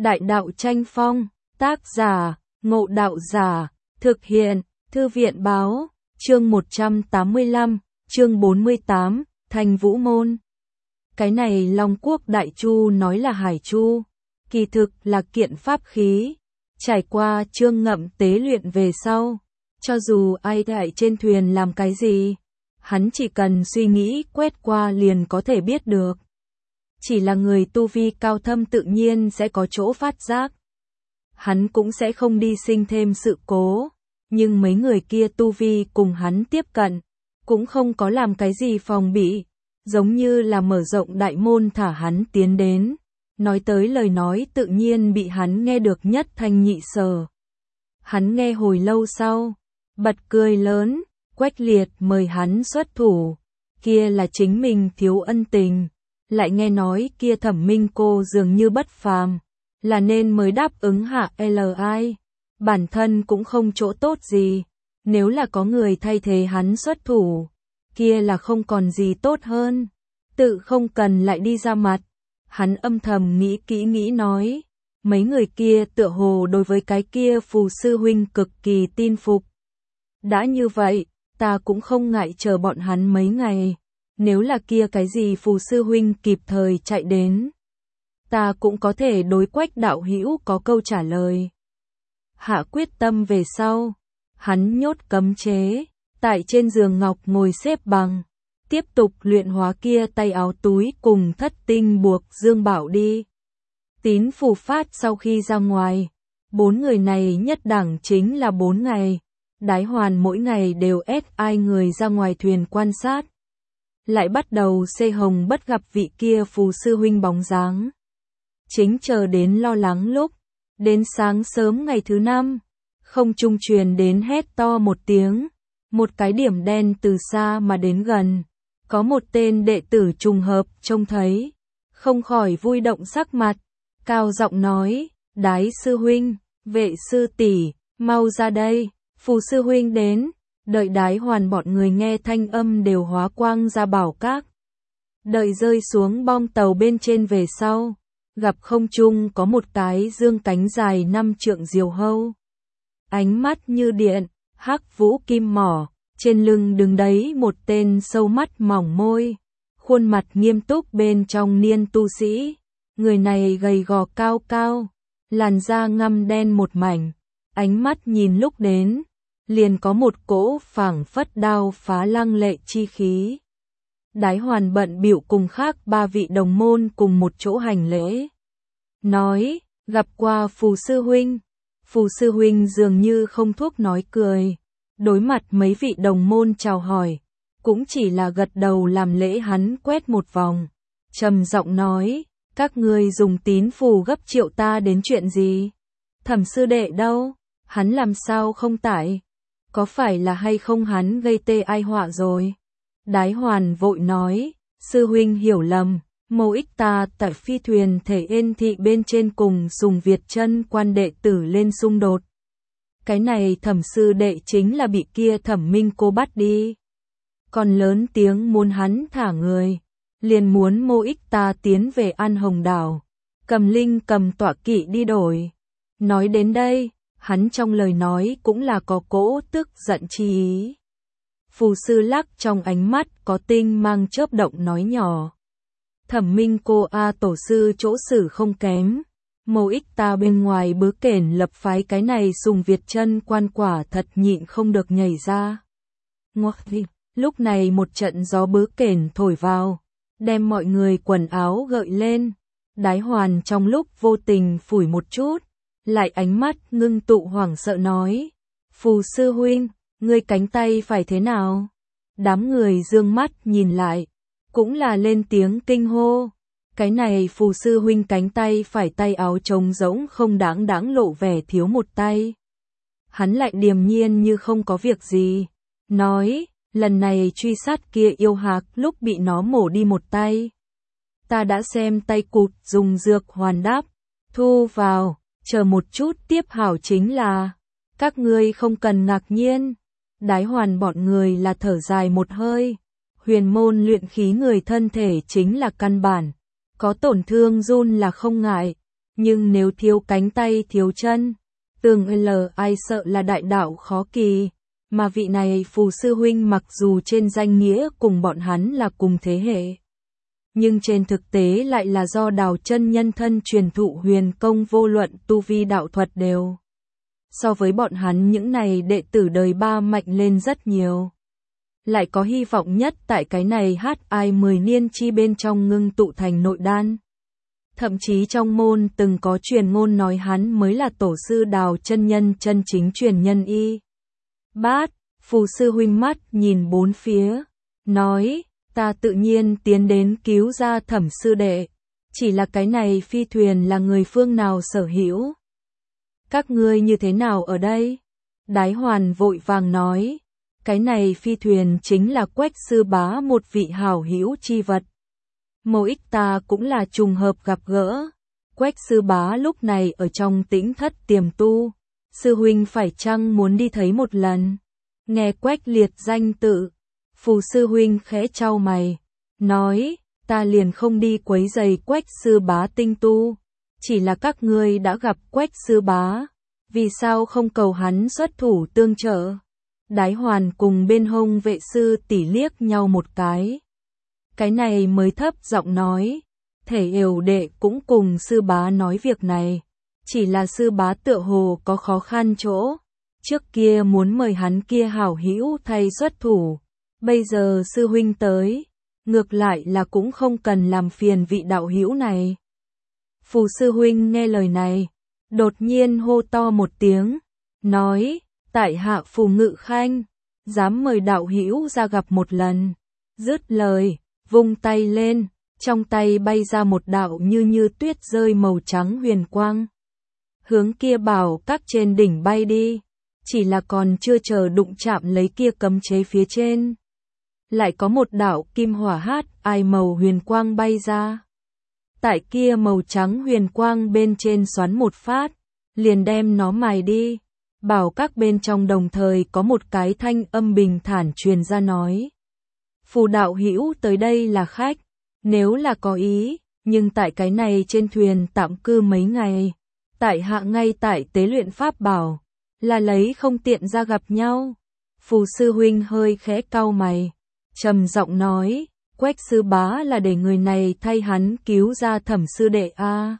Đại đạo tranh phong, tác giả, Ngộ Đạo Giả, thực hiện, Thư viện báo, chương 185, chương 48, Thành Vũ Môn. Cái này Long Quốc Đại Chu nói là Hải Chu, kỳ thực là kiện pháp khí, trải qua chương ngậm tế luyện về sau, cho dù ai tại trên thuyền làm cái gì, hắn chỉ cần suy nghĩ quét qua liền có thể biết được. Chỉ là người tu vi cao thâm tự nhiên sẽ có chỗ phát giác. Hắn cũng sẽ không đi sinh thêm sự cố, nhưng mấy người kia tu vi cùng hắn tiếp cận, cũng không có làm cái gì phòng bị, giống như là mở rộng đại môn thả hắn tiến đến. Nói tới lời nói tự nhiên bị hắn nghe được nhất thanh nhị sở. Hắn nghe hồi lâu sau, bật cười lớn, Quách Liệt mời hắn xuất thủ, kia là chính mình thiếu ân tình, lại nghe nói kia Thẩm Minh cô dường như bất phàm, là nên mới đáp ứng hạ LI, bản thân cũng không chỗ tốt gì, nếu là có người thay thế hắn xuất thủ, kia là không còn gì tốt hơn, tự không cần lại đi ra mặt. Hắn âm thầm nghĩ kỹ nghĩ nói, mấy người kia tựa hồ đối với cái kia Phù sư huynh cực kỳ tin phục. Đã như vậy, ta cũng không ngại chờ bọn hắn mấy ngày, nếu là kia cái gì Phù sư huynh kịp thời chạy đến, ta cũng có thể đối Quách đạo hữu có câu trả lời. Hạ quyết tâm về sau, hắn nhốt cấm chế, tại trên giường ngọc ngồi xếp bằng, tiếp tục luyện hóa kia tay áo túi cùng thất tinh buộc dương bảo đi. Tín phù phát sau khi ra ngoài, 4 người này nhất đẳng chính là 4 ngày, Đái Hoàn mỗi ngày đều ép ai người ra ngoài thuyền quan sát. Lại bắt đầu xê hồng bất gặp vị kia Phù sư huynh bóng dáng. Chính chờ đến lo lắng lúc, đến sáng sớm ngày thứ 5, không trung truyền đến hét to một tiếng, một cái điểm đen từ xa mà đến gần. Có một tên đệ tử trùng hợp trông thấy, không khỏi vui động sắc mặt, cao giọng nói, Đái sư huynh, Vệ sư tỷ, mau ra đây, Phù sư huynh đến. Đợi Đái Hoàn bọn người nghe thanh âm đều hóa quang ra bảo các. Đợi rơi xuống bong tàu bên trên về sau, gặp không trung có một cái dương cánh dài 5 trượng diều hâu. Ánh mắt như điện, hắc vũ kim mỏ, trên lưng đứng đấy một tên sâu mắt mỏng môi, khuôn mặt nghiêm túc bên trong niên tu sĩ. Người này gầy gò cao cao, làn da ngăm đen một mảnh, ánh mắt nhìn lúc đến, liền có một cỗ phảng phất đao phá lăng lệ chi khí. Đái Hoàn bận bịu cùng khác 3 vị đồng môn cùng một chỗ hành lễ. Nói, gặp qua Phù sư huynh. Phù sư huynh dường như không thuốc nói cười. Đối mặt mấy vị đồng môn chào hỏi, cũng chỉ là gật đầu làm lễ. Hắn quét một vòng, trầm giọng nói, các ngươi dùng tín phù gấp triệu ta đến chuyện gì? Thẩm sư đệ đâu? Hắn làm sao không tại? Có phải là hay không hắn gây tê ai họa rồi? Đái Hoàn vội nói, sư huynh hiểu lầm, mô ích ta tại phi thuyền thể Yên thị bên trên cùng dùng Việt chân quan đệ tử lên xung đột. Cái này Thẩm sư đệ chính là bị kia Thẩm Minh cô bắt đi. Còn lớn tiếng muốn hắn thả người, liền muốn mô ích ta tiến về An Hồng Đảo, cầm linh cầm tọa kỵ đi đổi. Nói đến đây, hắn trong lời nói cũng là có cỗ tức giận chi ý. Phù sư lắc trong ánh mắt có tinh mang chớp động nói nhỏ. Thẩm Minh cô tổ sư chỗ xử không kém. Mô ích ta bên ngoài bứ kển lập phái cái này sùng Việt chân quan quả thật nhịn không được nhảy ra. Lúc này một trận gió bứ kển thổi vào, đem mọi người quần áo gợi lên. Đái Hoàn trong lúc vô tình phủi một chút, lại ánh mắt ngưng tụ hoảng sợ nói, Phù sư huynh, ngươi cánh tay phải thế nào? Đám người dương mắt nhìn lại, cũng là lên tiếng kinh hô. Cái này Phù sư huynh cánh tay phải tay áo trống rỗng không đáng lộ vẻ thiếu một tay. Hắn lại điềm nhiên như không có việc gì, nói, lần này truy sát kia yêu hạc lúc bị nó mổ đi một tay. Ta đã xem tay cụt dùng dược hoàn đáp, thu vào. Chờ một chút tiếp hảo chính là, các ngươi không cần ngạc nhiên. Đái Hoàn bọn người là thở dài một hơi. Huyền môn luyện khí người thân thể chính là căn bản, có tổn thương run là không ngại, Nhưng nếu thiếu cánh tay thiếu chân, tương ai sợ là đại đạo khó kỳ, mà vị này Phù sư huynh mặc dù trên danh nghĩa cùng bọn hắn là cùng thế hệ, nhưng trên thực tế lại là do Đào chân nhân thân truyền thụ huyền công, vô luận tu vi đạo thuật đều so với bọn hắn những này đệ tử đời ba mạnh lên rất nhiều. Lại có hy vọng nhất tại cái này HI 10 niên chi bên trong ngưng tụ thành nội đan. Thậm chí trong môn từng có truyền ngôn nói hắn mới là tổ sư Đào chân nhân chân chính truyền nhân y. Bát, Phù sư huynh mắt nhìn bốn phía, nói, ta tự nhiên tiến đến cứu ra Thẩm sư đệ, chỉ là cái này phi thuyền là người phương nào sở hữu? Các ngươi như thế nào ở đây? Đái Hoàn vội vàng nói, cái này phi thuyền chính là Quách sư bá một vị hảo hữu chi vật. Mộ ích ta cũng là trùng hợp gặp gỡ. Quách sư bá lúc này ở trong tĩnh thất tiềm tu, sư huynh phải chăng muốn đi thấy một lần? Nghe Quách liệt danh tự, Phù sư huynh khẽ chau mày, nói, ta liền không đi quấy rầy Quách sư bá tinh tu, chỉ là các ngươi đã gặp Quách sư bá, vì sao không cầu hắn xuất thủ tương trợ? Đái Hoàn cùng bên hông vệ sư tỷ liếc nhau một cái này mới thấp giọng nói, thể yểu đệ cũng cùng sư bá nói việc này, chỉ là sư bá tựa hồ có khó khăn chỗ, trước kia muốn mời hắn kia hảo hữu thay xuất thủ, bây giờ sư huynh tới, ngược lại là cũng không cần làm phiền vị đạo hữu này. Phù sư huynh nghe lời này, đột nhiên hô to một tiếng, nói, tại hạ Phù Ngự Khanh, dám mời đạo hữu ra gặp một lần. Dứt lời, vung tay lên, trong tay bay ra một đạo như tuyết rơi màu trắng huyền quang. Hướng kia bảo các trên đỉnh bay đi, chỉ là còn chưa chờ đụng chạm lấy kia cấm chế phía trên. Lại có một đạo kim hỏa ai màu huyền quang bay ra. Tại kia màu trắng huyền quang bên trên xoắn một phát, liền đem nó mài đi. Bảo các bên trong đồng thời có một cái thanh âm bình thản truyền ra nói. Phù đạo hữu tới đây là khách, nếu là có ý, nhưng tại cái này trên thuyền tạm cư mấy ngày, tại hạ ngay tại tế luyện pháp bảo, là lấy không tiện ra gặp nhau. Phù sư huynh hơi khẽ cau mày, trầm giọng nói, Quách sư bá là để người này thay hắn cứu ra Thẩm sư đệ a.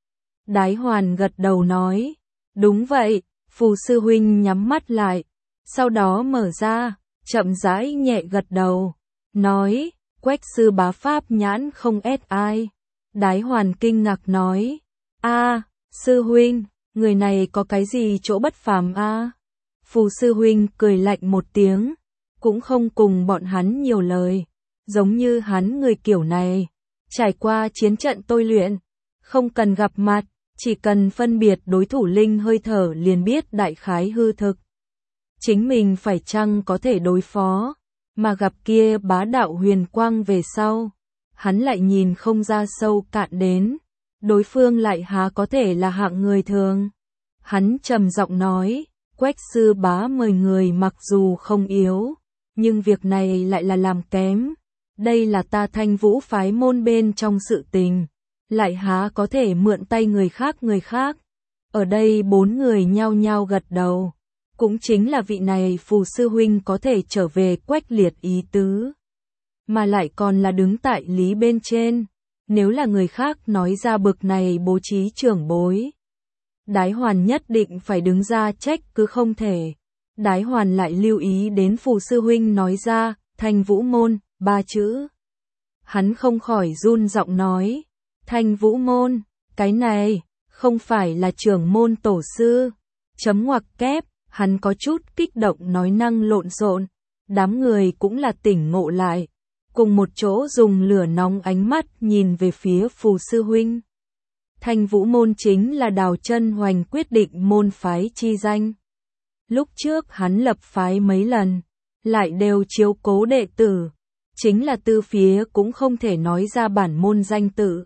Đái Hoàn gật đầu nói, đúng vậy. Phù sư huynh nhắm mắt lại, sau đó mở ra, chậm rãi nhẹ gật đầu, nói, Quách sư bá pháp nhãn không ép ai. Đái Hoàn kinh ngạc nói, a, sư huynh, người này có cái gì chỗ bất phàm a? Phù sư huynh cười lạnh một tiếng, cũng không cùng bọn hắn nhiều lời, giống như hắn người kiểu này, trải qua chiến trận tôi luyện, không cần gặp mặt, chỉ cần phân biệt đối thủ linh hơi thở liền biết đại khái hư thực. Chính mình phải chăng có thể đối phó, mà gặp kia bá đạo huyền quang về sau, hắn lại nhìn không ra sâu cạn đến, đối phương lại há có thể là hạng người thường. Hắn trầm giọng nói, Quách sư bá mời người mặc dù không yếu, nhưng việc này lại là làm kém, đây là ta Thanh Vũ phái môn bên trong sự tình. Lại há có thể mượn tay người khác. Ở đây bốn người nhao nhao gật đầu, cũng chính là vị này Phù sư huynh có thể trở về Quách liệt ý tứ, mà lại còn là đứng tại lý bên trên, nếu là người khác nói ra bực này bố trí trưởng bối. Đái Hoàn nhất định phải đứng ra trách cứ không thể. Đái Hoàn lại lưu ý đến Phù sư huynh nói ra, Thanh Vũ môn, 3 chữ. Hắn không khỏi run giọng nói, Thanh Vũ môn, cái này, không phải là trưởng môn tổ sư. Chấm ngoặc kép, hắn có chút kích động nói năng lộn xộn, đám người cũng là tỉnh ngộ lại, cùng một chỗ dùng lửa nóng ánh mắt nhìn về phía Phù sư huynh. Thanh Vũ môn chính là Đào Chân Hoành quyết định môn phái chi danh. Lúc trước hắn lập phái mấy lần, lại đều chiếu cố đệ tử, chính là tư phía cũng không thể nói ra bản môn danh tự.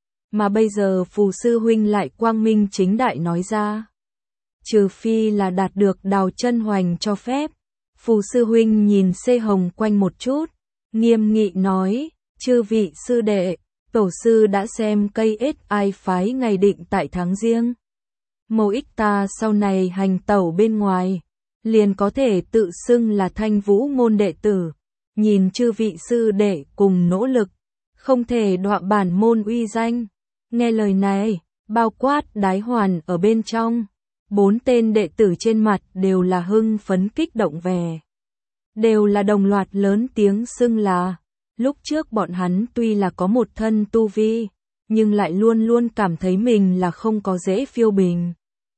Mà bây giờ Phù sư huynh lại quang minh chính đại nói ra. Trừ phi là đạt được Đào Chân Hoành cho phép. Phù sư huynh nhìn Xê Hồng quanh một chút, nghiêm nghị nói, chư vị sư đệ, tổ sư đã xem cây ết ai phái ngày định tại tháng riêng. Mẫu ích ta sau này hành tẩu bên ngoài, liền có thể tự xưng là Thanh Vũ môn đệ tử, nhìn chư vị sư đệ cùng nỗ lực, không thể đọa bản môn uy danh. Nghe lời này, bao quát Đái Hoàn ở bên trong, 4 tên đệ tử trên mặt đều là hưng phấn kích động vẻ. Đều là đồng loạt lớn tiếng xưng là, lúc trước bọn hắn tuy là có một thân tu vi, nhưng lại luôn luôn cảm thấy mình là không có dễ phiêu bình.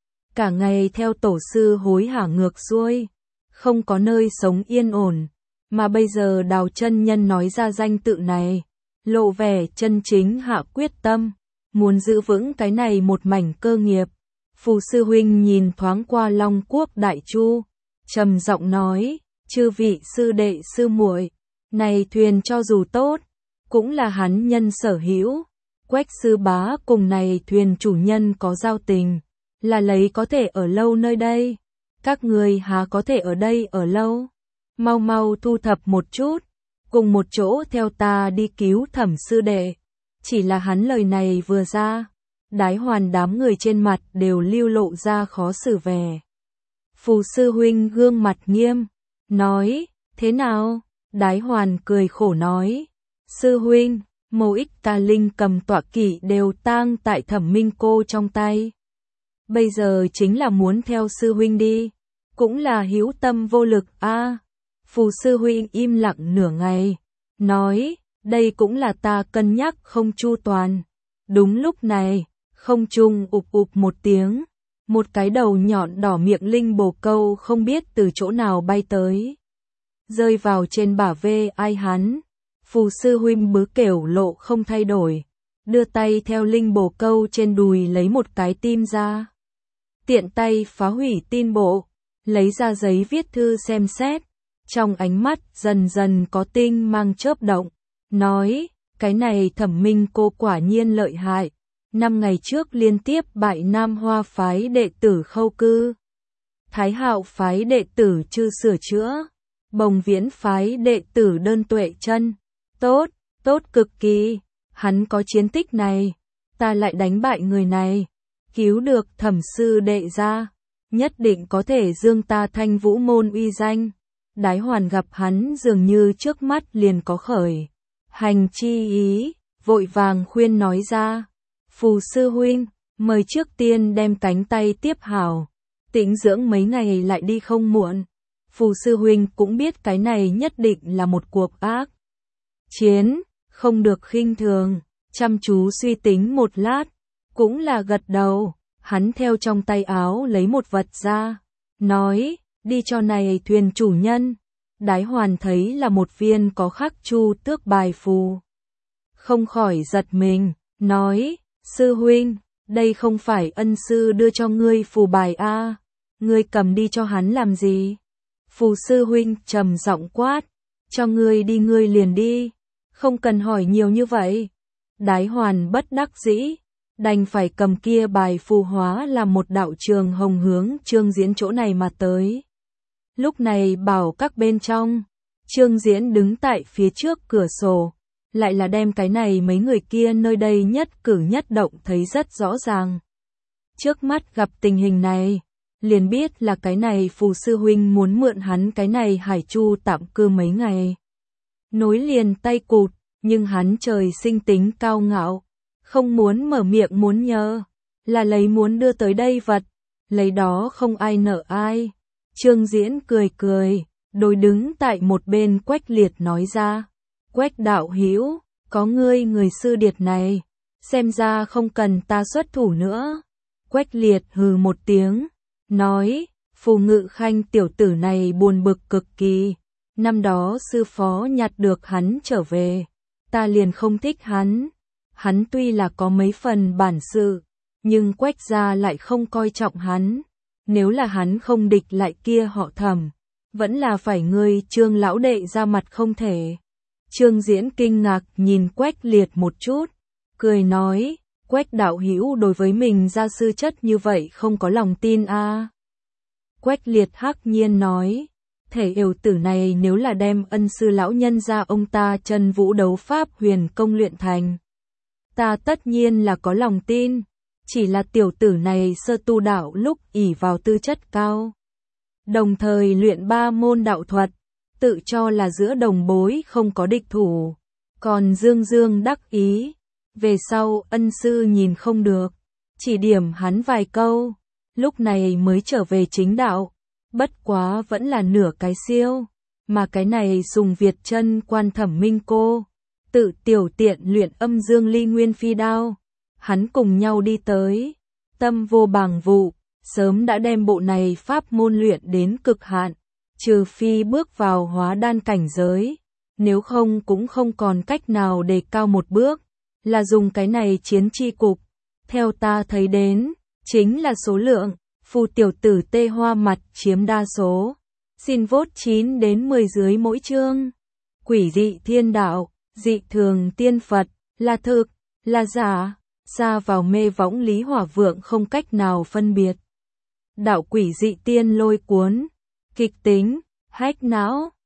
Cả ngày theo tổ sư hối hả ngược xuôi, không có nơi sống yên ổn, mà bây giờ Đào chân nhân nói ra danh tự này, lộ vẻ chân chính hạ quyết tâm, muốn giữ vững cái này một mảnh cơ nghiệp. Phù sư huynh nhìn thoáng qua Long Quốc Đại Chu, trầm giọng nói, chư vị sư đệ sư muội, này thuyền cho dù tốt, cũng là hắn nhân sở hữu. Quách sư bá cùng này thuyền chủ nhân có giao tình, là lấy có thể ở lâu nơi đây. Các người há có thể ở đây ở lâu? Mau mau thu thập một chút, cùng một chỗ theo ta đi cứu Thẩm sư đệ. Chỉ là hắn lời này vừa ra, Đái Hoàn đám người trên mặt đều lưu lộ ra khó xử vẻ. Phù sư huynh gương mặt nghiêm, nói, thế nào? Đái Hoàn cười khổ nói, sư huynh, mẫu ích ta linh cầm tọa kỵ đều tang tại Thẩm Minh cô trong tay. Bây giờ chính là muốn theo sư huynh đi, cũng là hữu tâm vô lực a. Phù sư huynh im lặng nửa ngày, nói, đây cũng là ta cân nhắc không chu toàn. Đúng lúc này, không trung ụp ụp một tiếng, một cái đầu nhọn đỏ miệng linh bồ câu không biết từ chỗ nào bay tới, rơi vào trên bả vai ai hắn. Phù sư huynh bứ kểu lộ không thay đổi, đưa tay theo linh bồ câu trên đùi lấy một cái tim ra. Tiện tay phá hủy tin bộ, lấy ra giấy viết thư xem xét, trong ánh mắt dần dần có tinh mang chớp động, nói, cái này Thẩm Minh cô quả nhiên lợi hại, 5 ngày trước liên tiếp bại Nam Hoa phái đệ tử Khâu Cư, Thái Hạo phái đệ tử Chư Sửa Chữa, Bồng Viễn phái đệ tử Đơn Tuệ Chân. Tốt, tốt cực kỳ, hắn có chiến tích này, ta lại đánh bại người này, cứu được Thẩm sư đệ ra, nhất định có thể dương ta Thanh Vũ môn uy danh. Đái Hoàn gặp hắn dường như trước mắt liền có khởi hành chi ý, vội vàng khuyên nói ra, Phù sư huynh, mời trước tiên đem cánh tay tiếp hảo, tĩnh dưỡng mấy ngày lại đi không muộn. Phù sư huynh cũng biết cái này nhất định là một cuộc ác chiến, không được khinh thường, chăm chú suy tính một lát, cũng là gật đầu, hắn theo trong tay áo lấy một vật ra, nói, đi cho này thuyền chủ nhân. Đái Hoàn thấy là một viên có khắc Chu Tước bài phù, không khỏi giật mình, nói, sư huynh, đây không phải ân sư đưa cho ngươi phù bài a, ngươi cầm đi cho hắn làm gì? Phù sư huynh trầm giọng quát, cho ngươi đi ngươi liền đi, không cần hỏi nhiều như vậy. Đái Hoàn bất đắc dĩ, đành phải cầm kia bài phù hóa làm một đạo trường hồng hướng Trương Diễn chỗ này mà tới. Lúc này bảo các bên trong, Trương Diễn đứng tại phía trước cửa sổ, lại là đem cái này mấy người kia nơi đây nhất cử nhất động thấy rất rõ ràng. Trước mắt gặp tình hình này, liền biết là cái này Phù sư huynh muốn mượn hắn cái này Hải Chu tạm cư mấy ngày. Nối liền tay cụt, nhưng hắn trời sinh tính cao ngạo, không muốn mở miệng muốn nhờ, là lấy muốn đưa tới đây vật, lấy đó không ai nợ ai. Trương Diễn cười cười, đối đứng tại một bên Quách Liệt nói ra, Quách đạo hữu, có ngươi người sư điệt này, xem ra không cần ta xuất thủ nữa. Quách Liệt hừ một tiếng, nói, Phù Ngự Khanh tiểu tử này buồn bực cực kỳ, năm đó sư phó nhặt được hắn trở về, ta liền không thích hắn. Hắn tuy là có mấy phần bản sự, nhưng Quách gia lại không coi trọng hắn. Nếu là hắn không địch lại kia họ Thẩm, vẫn là phải ngươi Trương lão đệ ra mặt không thể. Trương Diễn kinh ngạc nhìn Quách Liệt một chút, cười nói, Quách đạo hữu đối với mình gia sư chất như vậy không có lòng tin a. Quách Liệt hắc nhiên nói, thể yêu tử này nếu là đem ân sư lão nhân ra ông ta Chân Vũ đấu pháp huyền công luyện thành, ta tất nhiên là có lòng tin, chỉ là tiểu tử này sơ tu đạo lúc ỷ vào tư chất cao. Đồng thời luyện 3 môn đạo thuật, tự cho là giữa đồng bối không có địch thủ, còn dương dương đắc ý. Về sau ân sư nhìn không được, chỉ điểm hắn vài câu, lúc này mới trở về chính đạo. Bất quá vẫn là nửa cái siêu, mà cái này Sùng Việt chân Quan Thẩm Minh cô, tự tiểu tiện luyện âm dương ly nguyên phi đao. Hắn cùng nhau đi tới, tâm vô bàng vụ, sớm đã đem bộ này pháp môn luyện đến cực hạn, trừ phi bước vào hóa đan cảnh giới, nếu không cũng không còn cách nào đề cao một bước, là dùng cái này chiến chi cục. Theo ta thấy đến, chính là số lượng, phù tiểu tử tê hoa mặt chiếm đa số. Xin vote 9 đến 10 dưới mỗi chương. Quỷ dị thiên đạo, dị thường tiên Phật, là thực, là giả, xa vào mê võng Lý Hỏa Vượng không cách nào phân biệt. Đạo quỷ dị tiên lôi cuốn, kịch tính, hách não.